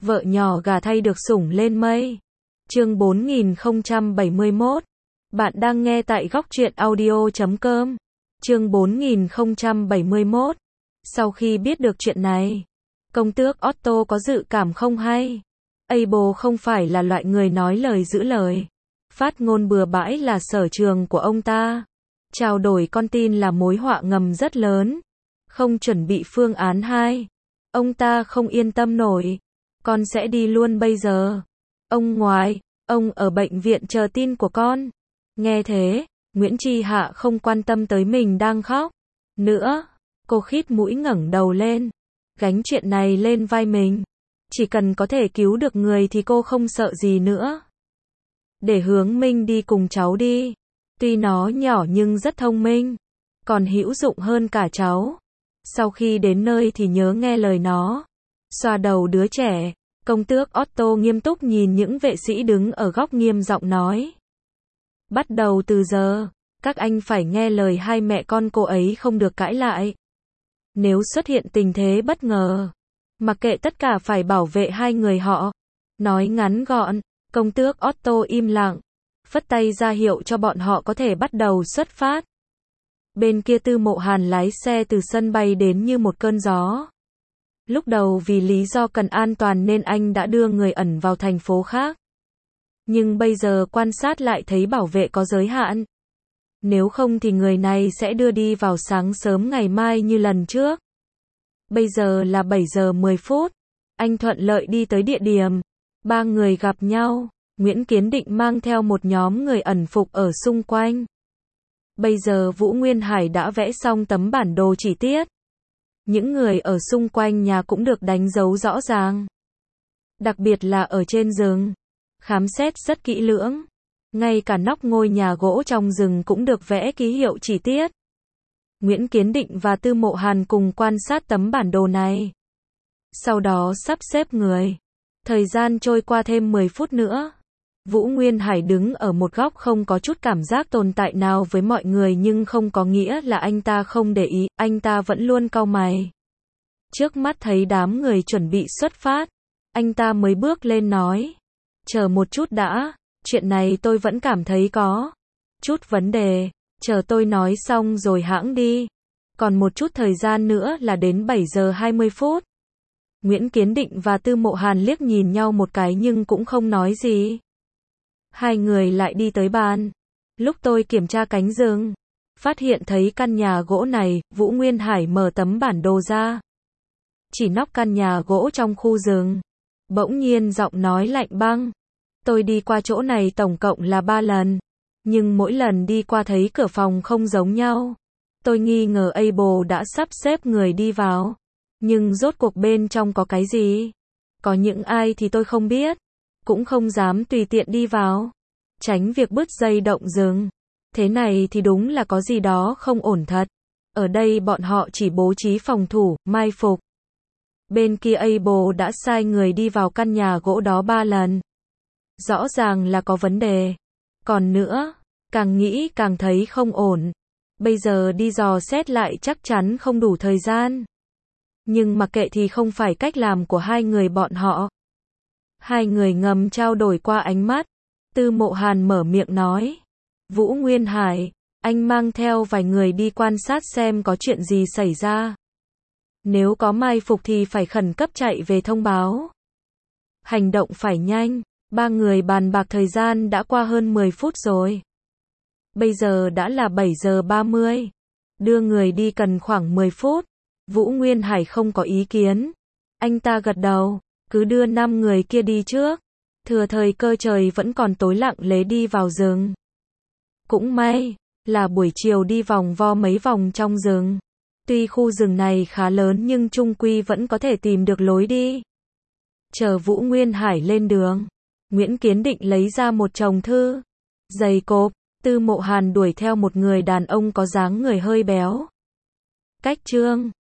Vợ nhỏ gà thay được sủng lên mây. Chương 4071. Bạn đang nghe tại góc truyện audio.com. Chương 4071. Sau khi biết được chuyện này, công tước Otto có dự cảm không hay. Abel không phải là loại người nói lời giữ lời. Phát ngôn bừa bãi là sở trường của ông ta. Trao đổi con tin là mối họa ngầm rất lớn. Không chuẩn bị phương án 2. Ông ta không yên tâm nổi. Con sẽ đi luôn bây giờ. Ông ngoại, ông ở bệnh viện chờ tin của con. Nghe thế, Nguyễn Tri Hạ không quan tâm tới mình đang khóc nữa. Cô khít mũi ngẩng đầu lên. Gánh chuyện này lên vai mình. Chỉ cần có thể cứu được người thì cô không sợ gì nữa. Để Hướng Minh đi cùng cháu đi. Tuy nó nhỏ nhưng rất thông minh. Còn hữu dụng hơn cả cháu. Sau khi đến nơi thì nhớ nghe lời nó. Xoa đầu đứa trẻ, công tước Otto nghiêm túc nhìn những vệ sĩ đứng ở góc nghiêm giọng nói. Bắt đầu từ giờ, các anh phải nghe lời hai mẹ con cô ấy không được cãi lại. Nếu xuất hiện tình thế bất ngờ, mặc kệ tất cả phải bảo vệ hai người họ. Nói ngắn gọn, công tước Otto im lặng, phất tay ra hiệu cho bọn họ có thể bắt đầu xuất phát. Bên kia Tư Mộ Hàn lái xe từ sân bay đến như một cơn gió. Lúc đầu vì lý do cần an toàn nên anh đã đưa người ẩn vào thành phố khác. Nhưng bây giờ quan sát lại thấy bảo vệ có giới hạn. Nếu không thì người này sẽ đưa đi vào sáng sớm ngày mai như lần trước. Bây giờ là 7 giờ 10 phút. Anh thuận lợi đi tới địa điểm. Ba người gặp nhau. Nguyễn Kiến Định mang theo một nhóm người ẩn phục ở xung quanh. Bây giờ Vũ Nguyên Hải đã vẽ xong tấm bản đồ chi tiết. Những người ở xung quanh nhà cũng được đánh dấu rõ ràng. Đặc biệt là ở trên rừng. Khám xét rất kỹ lưỡng. Ngay cả nóc ngôi nhà gỗ trong rừng cũng được vẽ ký hiệu chi tiết. Nguyễn Kiến Định và Tư Mộ Hàn cùng quan sát tấm bản đồ này. Sau đó sắp xếp người. Thời gian trôi qua thêm 10 phút nữa. Vũ Nguyên Hải đứng ở một góc không có chút cảm giác tồn tại nào với mọi người nhưng không có nghĩa là anh ta không để ý, anh ta vẫn luôn cau mày. Trước mắt thấy đám người chuẩn bị xuất phát, anh ta mới bước lên nói. Chờ một chút đã, chuyện này tôi vẫn cảm thấy có chút vấn đề, chờ tôi nói xong rồi hãng đi. Còn một chút thời gian nữa là đến 7 giờ 20 phút. Nguyễn Kiến Định và Tư Mộ Hàn liếc nhìn nhau một cái nhưng cũng không nói gì. Hai người lại đi tới bàn. Lúc tôi kiểm tra cánh rừng, phát hiện thấy căn nhà gỗ này, Vũ Nguyên Hải mở tấm bản đồ ra. Chỉ nóc căn nhà gỗ trong khu rừng. Bỗng nhiên giọng nói lạnh băng. Tôi đi qua chỗ này tổng cộng là 3 lần. Nhưng mỗi lần đi qua thấy cửa phòng không giống nhau. Tôi nghi ngờ Abel đã sắp xếp người đi vào. Nhưng rốt cuộc bên trong có cái gì? Có những ai thì tôi không biết. Cũng không dám tùy tiện đi vào. Tránh việc bứt dây động rừng. Thế này thì đúng là có gì đó không ổn thật. Ở đây bọn họ chỉ bố trí phòng thủ, mai phục. Bên kia Abel đã sai người đi vào căn nhà gỗ đó 3 lần. Rõ ràng là có vấn đề. Còn nữa, càng nghĩ càng thấy không ổn. Bây giờ đi dò xét lại chắc chắn không đủ thời gian. Nhưng mặc kệ thì không phải cách làm của hai người bọn họ. Hai người ngầm trao đổi qua ánh mắt. Tư Mộ Hàn mở miệng nói. Vũ Nguyên Hải, anh mang theo vài người đi quan sát xem có chuyện gì xảy ra. Nếu có mai phục thì phải khẩn cấp chạy về thông báo. Hành động phải nhanh. Ba người bàn bạc thời gian đã qua hơn 10 phút rồi. Bây giờ đã là 7 giờ 30. Đưa người đi cần khoảng 10 phút. Vũ Nguyên Hải không có ý kiến. Anh ta gật đầu. Cứ đưa 5 người kia đi trước. Thừa thời cơ trời vẫn còn tối lặng lẽ đi vào rừng. Cũng may là buổi chiều đi vòng vo mấy vòng trong rừng. Tuy khu rừng này khá lớn nhưng chung quy vẫn có thể tìm được lối đi. Chờ Vũ Nguyên Hải lên đường, Nguyễn Kiến Định lấy ra một chồng thư, giày cộp. Tư Mộ Hàn đuổi theo một người đàn ông có dáng người hơi béo. Cách chương